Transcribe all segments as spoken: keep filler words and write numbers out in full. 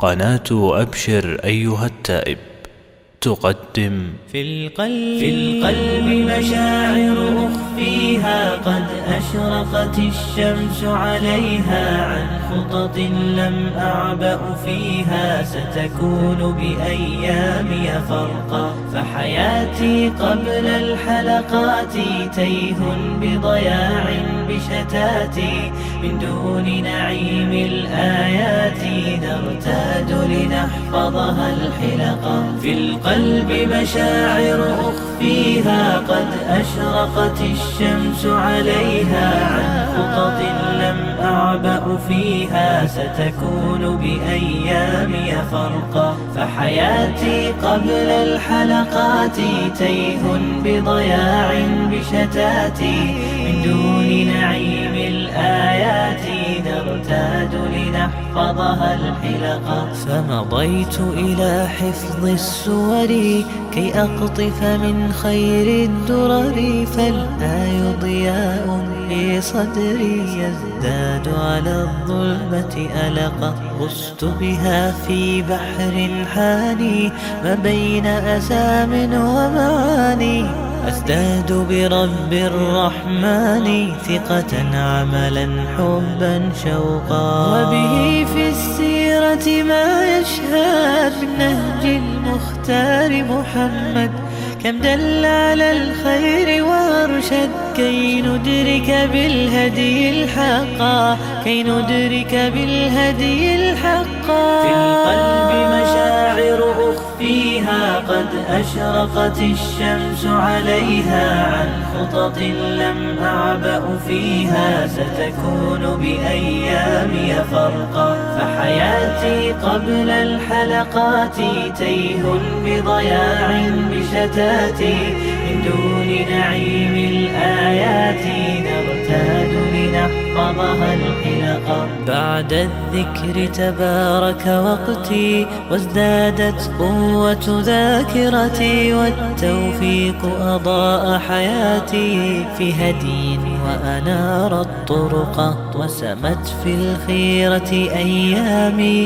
قناة أبشر أيها التائب تقدم في القلب, في القلب مشاعر أخفيها قد أشرقت الشمس عليها عن خطط لم أعبأ فيها ستكون بأيامي فرقا فحياتي قبل الحلقات تيه بضياع بشتاتي من دون نعيم الآيات نرتاد لنحفظها الحلقا في القلب مشاعر أخفيها قد أشرقت الشمس عليها عن خطط لم أعبأ فيها ستكون بأيامي فرقا فحياتي قبل الحلقات تيه بضياع بشتاتي من دون نعيم الآيات نرتاد لنحفظها الحلقا فمضيت إلى حفظ السور كي أقطف من خير الدرر فالآي ضياء في صدري يزداد على الظلمة ألقا غصت بها في بحر حاني ما بين أسام ومعاني أزداد برب الرحمن ثقة عملا حبا شوقا وبه في السيرة ما يشهد من نهج المختار محمد كم دل على الخير وارشد كي ندرك بالهدي الحقا كي ندرك بالهدي الحقا في القلب مشاعر أخفيها قد أشرقت الشمس عليها عن خطط لم أعبأ فيها ستكون بأيامي فرقا فحياتي قبل الحلقات تيه بضياع بشتاتي من دون نعيم الآيات نرتاد لنحفظها الحلقا بعد الذكر تبارك وقتي وازدادت قوة ذاكرتي والتوفيق أضاء حياتي في هدي وأنار الطرق وسمت في الخيرة أيامي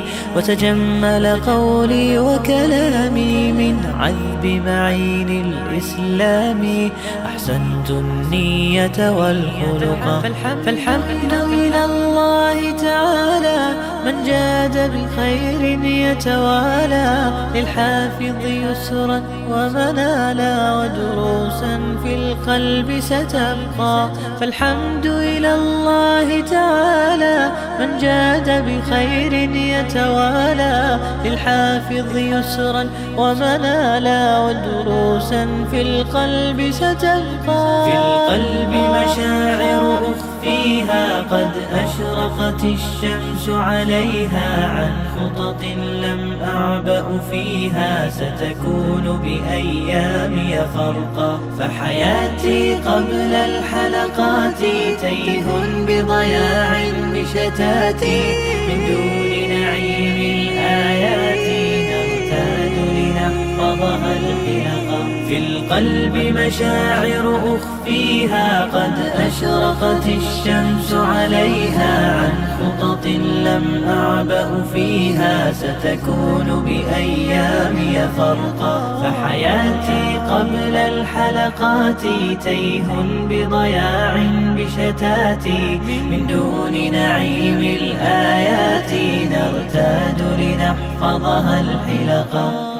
وتجمل قولي وكلامي من عذب معين الإسلام أحسنت النية والخلق فالحمد إلى الله تعالى من جاد بخير يتوالى للحافظ يسرا ومنالا ودروسا في القلب ستبقى فالحمد إلى الله تعالى من جاد بخير يتوالى للحافظ يسرا ومنالا ودروسا في القلب ستبقى في القلب مشاعر أخفيها قد أشرقت الشمس عليها عن خطط لم أعبأ فيها ستكون بأيامي فرقا فحياتي قبل الحلقات تيه بضياع بشتاتي من دون نعيم الآيات نرتاد لنحفظها الحلقا في القلب مشاعر أخفيها قد أشرقت الشمس عليها عن خطط لم أعبأ فيها ستكون بأيامي فرقا فحياتي قبل الحلقات تيه بضياع بشتاتي من دون نعيم الآيات نرتاد لنحفظها الحلقا.